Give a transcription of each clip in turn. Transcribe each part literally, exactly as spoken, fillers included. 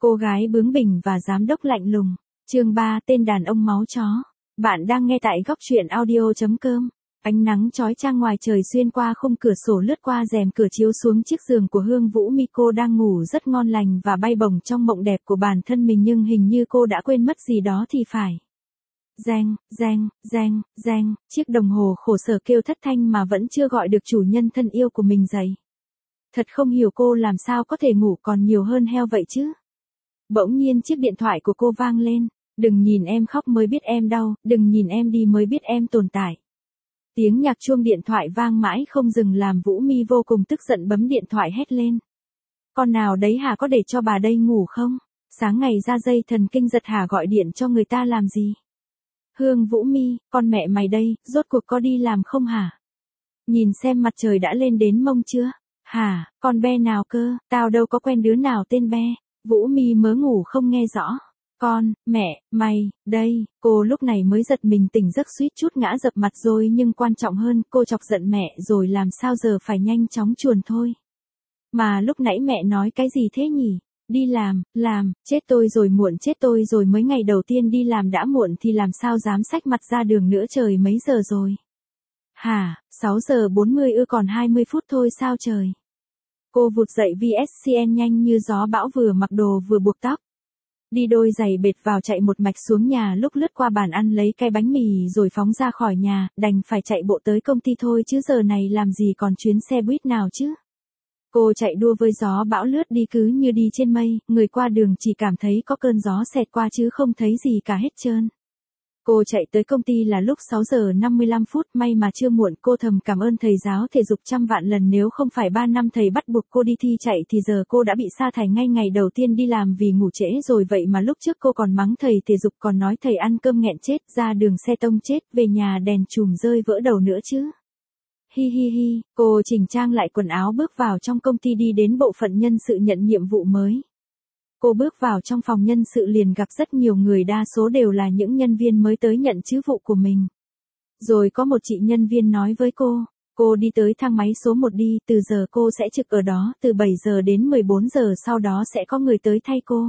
Cô gái bướng bỉnh và giám đốc lạnh lùng. Chương ba, tên đàn ông máu chó. Bạn đang nghe tại góc truyện audio chấm com. Ánh nắng chói chang ngoài trời xuyên qua khung cửa sổ lướt qua rèm cửa chiếu xuống chiếc giường của Hương Vũ Mi. Cô đang ngủ rất ngon lành và bay bổng trong mộng đẹp của bản thân mình, nhưng hình như cô đã quên mất gì đó thì phải. Reng, reng, reng, reng, chiếc đồng hồ khổ sở kêu thất thanh mà vẫn chưa gọi được chủ nhân thân yêu của mình dậy. Thật không hiểu cô làm sao có thể ngủ còn nhiều hơn heo vậy chứ. Bỗng nhiên chiếc điện thoại của cô vang lên. Đừng nhìn em khóc mới biết em đau, đừng nhìn em đi mới biết em tồn tại. Tiếng nhạc chuông điện thoại vang mãi không dừng làm Vũ Mi vô cùng tức giận bấm điện thoại hét lên. Con nào đấy hả, có để cho bà đây ngủ không? Sáng ngày ra dây thần kinh giật hả, gọi điện cho người ta làm gì? Hương Vũ Mi, con mẹ mày đây, rốt cuộc có đi làm không hả? Nhìn xem mặt trời đã lên đến mông chưa? Hả, con be nào cơ, tao đâu có quen đứa nào tên be. Vũ Mi mớ ngủ không nghe rõ. Con, mẹ, mày, đây, cô lúc này mới giật mình tỉnh giấc suýt chút ngã dập mặt rồi, nhưng quan trọng hơn, cô chọc giận mẹ rồi làm sao giờ, phải nhanh chóng chuồn thôi. Mà lúc nãy mẹ nói cái gì thế nhỉ? Đi làm, làm, chết tôi rồi, muộn chết tôi rồi, mới ngày đầu tiên đi làm đã muộn thì làm sao dám xách mặt ra đường nữa, trời mấy giờ rồi? Hả, sáu giờ bốn mươi ư, còn hai mươi phút thôi sao trời? Cô vụt dậy vê ét xê en nhanh như gió bão, vừa mặc đồ vừa buộc tóc. Đi đôi giày bệt vào, chạy một mạch xuống nhà, lúc lướt qua bàn ăn lấy cái bánh mì rồi phóng ra khỏi nhà, đành phải chạy bộ tới công ty thôi chứ giờ này làm gì còn chuyến xe buýt nào chứ. Cô chạy đua với gió bão lướt đi cứ như đi trên mây, người qua đường chỉ cảm thấy có cơn gió xẹt qua chứ không thấy gì cả hết trơn. Cô chạy tới công ty là lúc sáu giờ năm mươi lăm phút, may mà chưa muộn. Cô thầm cảm ơn thầy giáo thể dục trăm vạn lần, nếu không phải ba năm thầy bắt buộc cô đi thi chạy thì giờ cô đã bị sa thải ngay ngày đầu tiên đi làm vì ngủ trễ rồi. Vậy mà lúc trước cô còn mắng thầy thể dục, còn nói thầy ăn cơm nghẹn chết, ra đường xe tông chết, về nhà đèn chùm rơi vỡ đầu nữa chứ. Hi hi hi, cô chỉnh trang lại quần áo bước vào trong công ty, đi đến bộ phận nhân sự nhận nhiệm vụ mới. Cô bước vào trong phòng nhân sự liền gặp rất nhiều người, đa số đều là những nhân viên mới tới nhận chức vụ của mình. Rồi có một chị nhân viên nói với cô, cô đi tới thang máy số một đi, từ giờ cô sẽ trực ở đó, từ bảy giờ đến mười bốn giờ, sau đó sẽ có người tới thay cô.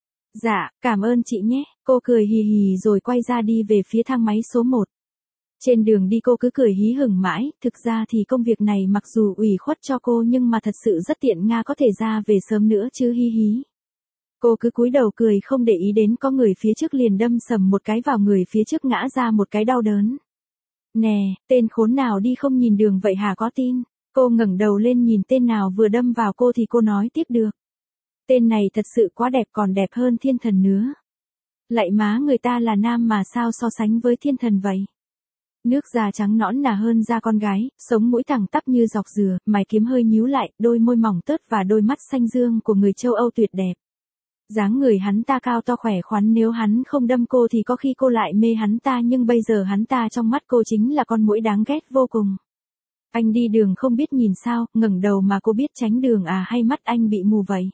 Dạ, cảm ơn chị nhé, cô cười hì hì rồi quay ra đi về phía thang máy số một. Trên đường đi cô cứ cười hí hửng mãi, thực ra thì công việc này mặc dù ủy khuất cho cô nhưng mà thật sự rất tiện, Nga có thể ra về sớm nữa chứ, hi hí. Cô cứ cúi đầu cười không để ý đến có người phía trước liền đâm sầm một cái vào người phía trước, ngã ra một cái đau đớn. Nè, tên khốn nào đi không nhìn đường vậy hả, có tin? Cô ngẩng đầu lên nhìn tên nào vừa đâm vào cô thì cô nói tiếp được. Tên này thật sự quá đẹp, còn đẹp hơn thiên thần nữa. Lạy má, người ta là nam mà sao so sánh với thiên thần vậy? Nước da trắng nõn nà hơn da con gái, sống mũi thẳng tắp như dọc dừa, mày kiếm hơi nhíu lại, đôi môi mỏng tớt và đôi mắt xanh dương của người châu Âu tuyệt đẹp. Dáng người hắn ta cao to khỏe khoắn, nếu hắn không đâm cô thì có khi cô lại mê hắn ta, nhưng bây giờ hắn ta trong mắt cô chính là con muỗi đáng ghét vô cùng. Anh đi đường không biết nhìn sao, ngẩng đầu mà cô biết tránh đường à, hay mắt anh bị mù vậy?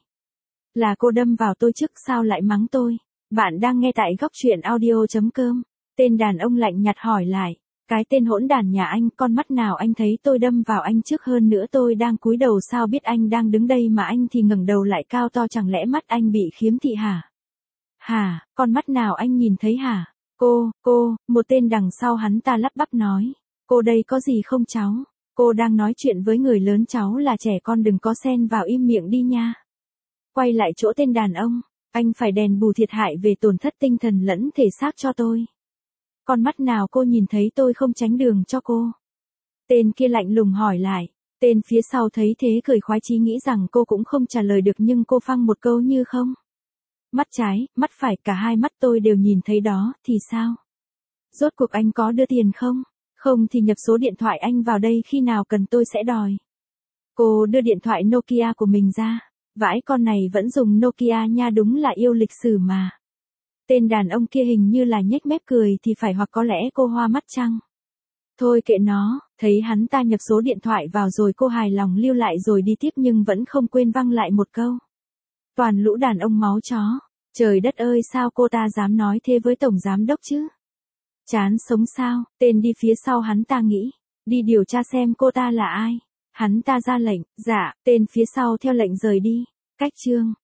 Là cô đâm vào tôi trước, sao lại mắng tôi? Bạn đang nghe tại góc truyện audio chấm com. Tên đàn ông lạnh nhạt hỏi lại. Cái tên hỗn đản nhà anh, con mắt nào anh thấy tôi đâm vào anh trước, hơn nữa tôi đang cúi đầu sao biết anh đang đứng đây mà anh thì ngẩng đầu lại cao to, chẳng lẽ mắt anh bị khiếm thị hả? Hả, con mắt nào anh nhìn thấy hả? Cô, cô, một tên đằng sau hắn ta lắp bắp nói. Cô đây có gì không cháu? Cô đang nói chuyện với người lớn, cháu là trẻ con, đừng có xen vào, im miệng đi nha. Quay lại chỗ tên đàn ông, anh phải đền bù thiệt hại về tổn thất tinh thần lẫn thể xác cho tôi. Con mắt nào cô nhìn thấy tôi không tránh đường cho cô? Tên kia lạnh lùng hỏi lại. Tên phía sau thấy thế cười khoái chí, nghĩ rằng cô cũng không trả lời được, nhưng cô phăng một câu như không. Mắt trái, mắt phải, cả hai mắt tôi đều nhìn thấy đó, thì sao? Rốt cuộc anh có đưa tiền không? Không thì nhập số điện thoại anh vào đây, khi nào cần tôi sẽ đòi. Cô đưa điện thoại Nokia của mình ra. Vãi, con này vẫn dùng Nokia nha, đúng là yêu lịch sử mà. Tên đàn ông kia hình như là nhếch mép cười thì phải, hoặc có lẽ cô hoa mắt chăng? Thôi kệ nó, thấy hắn ta nhập số điện thoại vào rồi cô hài lòng lưu lại rồi đi tiếp, nhưng vẫn không quên văng lại một câu. Toàn lũ đàn ông máu chó. Trời đất ơi, sao cô ta dám nói thế với tổng giám đốc chứ? Chán sống sao? Tên đi phía sau hắn ta nghĩ. Đi điều tra xem cô ta là ai. Hắn ta ra lệnh. Dạ, tên phía sau theo lệnh rời đi. Cách chương.